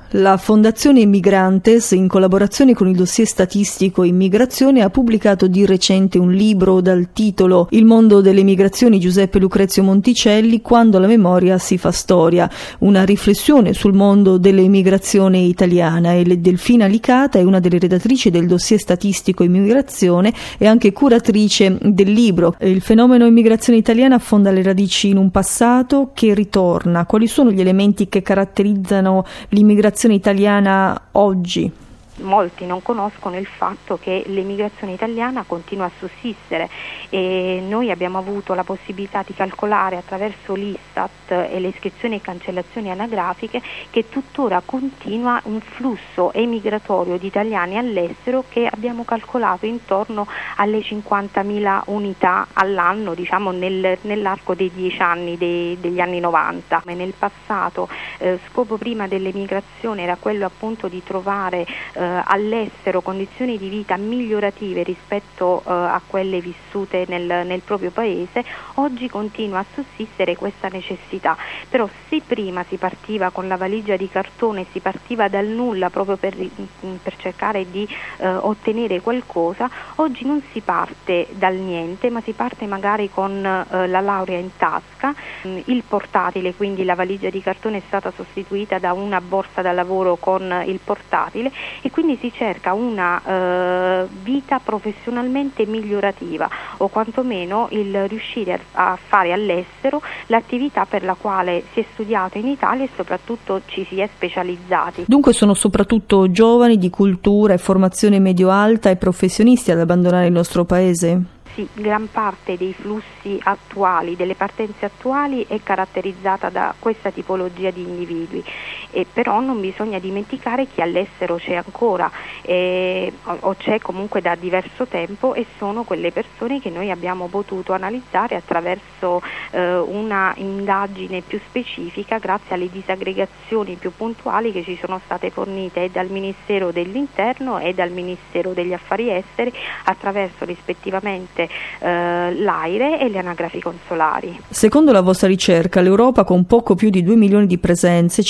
La Fondazione Immigrantes, in collaborazione con il dossier statistico Immigrazione, ha pubblicato di recente un libro dal titolo Il mondo delle migrazioni Giuseppe Lucrezio Monticelli, quando la memoria si fa storia, una riflessione sul mondo dell'immigrazione italiana. E Delfina Licata è una delle redattrici del dossier statistico Immigrazione e anche curatrice del libro. Il fenomeno immigrazione italiana affonda le radici in un passato che ritorna. Quali sono gli elementi che caratterizzano l'immigrazione italiana oggi? Molti non conoscono il fatto che l'immigrazione italiana continua a sussistere e noi abbiamo avuto la possibilità di calcolare attraverso l'Istat e le iscrizioni e cancellazioni anagrafiche che tuttora continua un flusso emigratorio di italiani all'estero che abbiamo calcolato intorno alle 50.000 unità all'anno, diciamo nell'arco dei 10 anni degli anni 90. Nel passato scopo prima dell'emigrazione era quello appunto di trovare all'estero condizioni di vita migliorative rispetto a quelle vissute nel proprio paese. Oggi continua a sussistere questa necessità, però se prima si partiva con la valigia di cartone, si partiva dal nulla proprio per cercare di ottenere qualcosa, oggi non si parte dal niente, ma si parte magari con la laurea in tasca, il portatile, quindi la valigia di cartone è stata sostituita da una borsa da lavoro con il portatile e quindi si cerca una vita professionalmente migliorativa o quantomeno il riuscire a fare all'estero l'attività per la quale si è studiato in Italia e soprattutto ci si è specializzati. Dunque sono soprattutto giovani di cultura e formazione medio-alta e professionisti ad abbandonare il nostro paese? Sì, gran parte dei flussi attuali, delle partenze attuali è caratterizzata da questa tipologia di individui, però non bisogna dimenticare che all'estero c'è ancora o c'è comunque da diverso tempo e sono quelle persone che noi abbiamo potuto analizzare attraverso una indagine più specifica grazie alle disaggregazioni più puntuali che ci sono state fornite dal Ministero dell'Interno e dal Ministero degli Affari Esteri attraverso rispettivamente l'AIRE e le anagrafi consolari. Secondo la vostra ricerca, l'Europa con poco più di 2 milioni di presenze,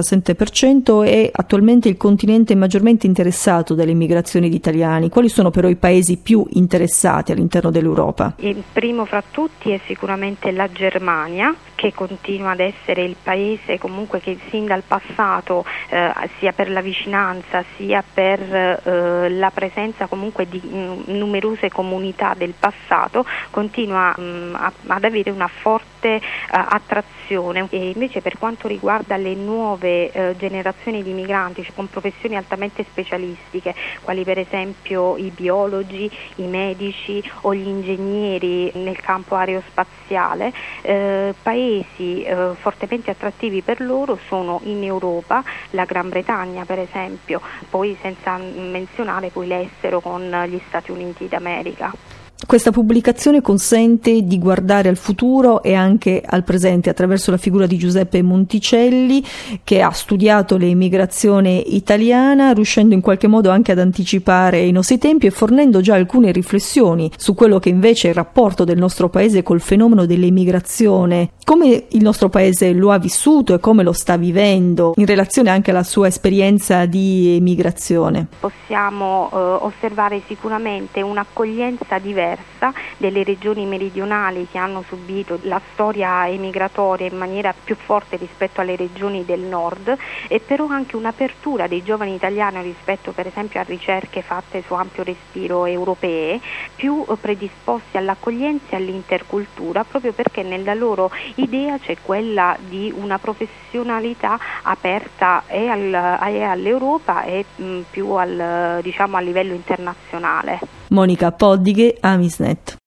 57%, è attualmente il continente maggiormente interessato dalle migrazioni di italiani. Quali sono però i paesi più interessati all'interno dell'Europa? Il primo fra tutti è sicuramente la Germania, che continua ad essere il paese comunque che sin dal passato, sia per la vicinanza sia per la presenza comunque di numerose comunità del passato, continua ad avere una forte attrazione. E invece per quanto riguarda le nuove generazioni di migranti con professioni altamente specialistiche, quali per esempio i biologi, i medici o gli ingegneri nel campo aerospaziale, paesi fortemente attrattivi per loro sono in Europa, la Gran Bretagna per esempio, poi senza menzionare poi l'estero con gli Stati Uniti d'America. Questa pubblicazione consente di guardare al futuro e anche al presente attraverso la figura di Giuseppe Monticelli, che ha studiato l'immigrazione italiana, riuscendo in qualche modo anche ad anticipare i nostri tempi e fornendo già alcune riflessioni su quello che invece è il rapporto del nostro paese col fenomeno dell'immigrazione, come il nostro paese lo ha vissuto e come lo sta vivendo in relazione anche alla sua esperienza di emigrazione. Possiamo osservare sicuramente un'accoglienza diversa delle regioni meridionali che hanno subito la storia emigratoria in maniera più forte rispetto alle regioni del nord, e però anche un'apertura dei giovani italiani rispetto per esempio a ricerche fatte su ampio respiro europee, più predisposti all'accoglienza e all'intercultura, proprio perché nella loro idea c'è quella di una professionalità aperta e all'Europa e più a livello internazionale. Monica Poddighe, Amisnet.